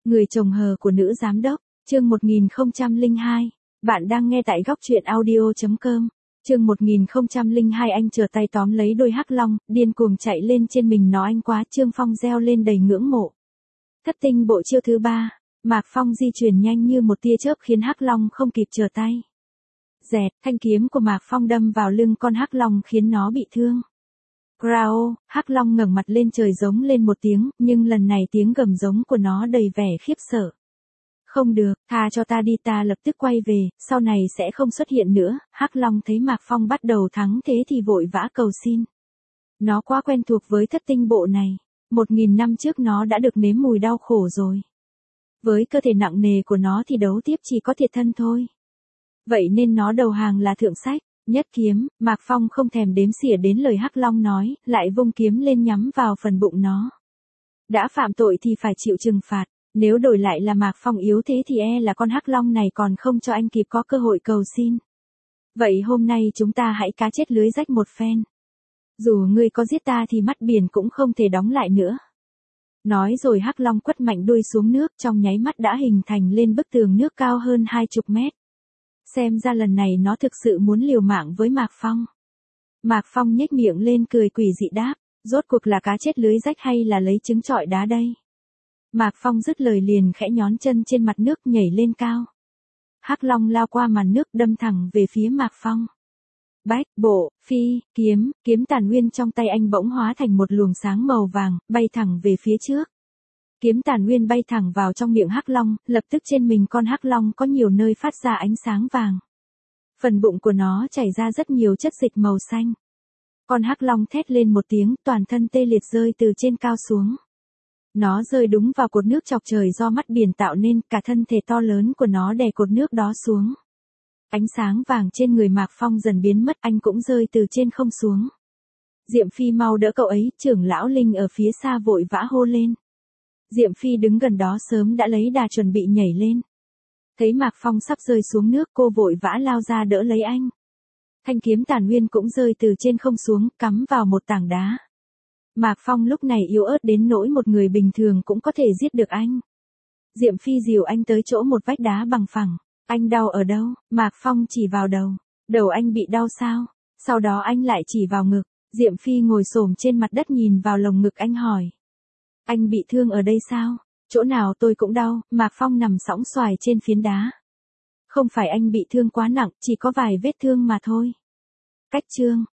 Người chồng hờ của nữ giám đốc, chương 1002. Bạn đang nghe tại góc truyện audio.com. Chương 1002 anh trở tay tóm lấy đôi hắc long, điên cuồng chạy lên trên mình nó anh quá, Trương Phong reo lên đầy ngưỡng mộ. Thất tinh bộ chiêu thứ 3, Mạc Phong di chuyển nhanh như một tia chớp khiến hắc long không kịp trở tay. Dẹt, thanh kiếm của Mạc Phong đâm vào lưng con hắc long khiến nó bị thương. Grao, hắc long ngẩng mặt lên trời giống lên một tiếng, nhưng lần này tiếng gầm giống của nó đầy vẻ khiếp sợ. Không được, tha cho ta đi, ta lập tức quay về, sau này sẽ không xuất hiện nữa. Hắc long thấy Mạc Phong bắt đầu thắng thế thì vội vã cầu xin. Nó quá quen thuộc với thất tinh bộ này. 1000 năm trước nó đã được nếm mùi đau khổ rồi. Với cơ thể nặng nề của nó thì đấu tiếp chỉ có thiệt thân thôi. Vậy nên nó đầu hàng là thượng sách. Nhất kiếm, Mạc Phong không thèm đếm xỉa đến lời hắc long nói, lại vung kiếm lên nhắm vào phần bụng nó. Đã phạm tội thì phải chịu trừng phạt, nếu đổi lại là Mạc Phong yếu thế thì là con hắc long này còn không cho anh kịp có cơ hội cầu xin. Vậy hôm nay chúng ta hãy cá chết lưới rách một phen. Dù ngươi có giết ta thì mắt biển cũng không thể đóng lại nữa. Nói rồi hắc long quất mạnh đuôi xuống nước, trong nháy mắt đã hình thành lên bức tường nước cao hơn 20 mét. Xem ra lần này nó thực sự muốn liều mạng với Mạc Phong. Mạc Phong nhếch miệng lên cười quỷ dị đáp, rốt cuộc là cá chết lưới rách hay là lấy trứng trọi đá đây? Mạc Phong dứt lời liền khẽ nhón chân trên mặt nước nhảy lên cao. Hắc long lao qua màn nước đâm thẳng về phía Mạc Phong. Bách, bộ, phi, kiếm tàn nguyên trong tay anh bỗng hóa thành một luồng sáng màu vàng, bay thẳng về phía trước. Kiếm tàn nguyên bay thẳng vào trong miệng hắc long, lập tức trên mình con hắc long có nhiều nơi phát ra ánh sáng vàng. Phần bụng của nó chảy ra rất nhiều chất dịch màu xanh. Con hắc long thét lên một tiếng, toàn thân tê liệt rơi từ trên cao xuống. Nó rơi đúng vào cột nước chọc trời do mắt biển tạo nên, cả thân thể to lớn của nó đè cột nước đó xuống. Ánh sáng vàng trên người Mạc Phong dần biến mất, anh cũng rơi từ trên không xuống. Diệm Phi mau đỡ cậu ấy, trưởng lão Linh ở phía xa vội vã hô lên. Diệm Phi đứng gần đó sớm đã lấy đà chuẩn bị nhảy lên. Thấy Mạc Phong sắp rơi xuống nước, cô vội vã lao ra đỡ lấy anh. Thanh kiếm tàn nguyên cũng rơi từ trên không xuống, cắm vào một tảng đá. Mạc Phong lúc này yếu ớt đến nỗi một người bình thường cũng có thể giết được anh. Diệm Phi dìu anh tới chỗ một vách đá bằng phẳng. Anh đau ở đâu? Mạc Phong chỉ vào đầu. Đầu anh bị đau sao? Sau đó anh lại chỉ vào ngực. Diệm Phi ngồi xổm trên mặt đất nhìn vào lồng ngực anh hỏi. Anh bị thương ở đây sao? Chỗ nào tôi cũng đau. Mạc Phong nằm sõng xoài trên phiến đá. Không phải anh bị thương quá nặng, chỉ có vài vết thương mà thôi. Cách chương.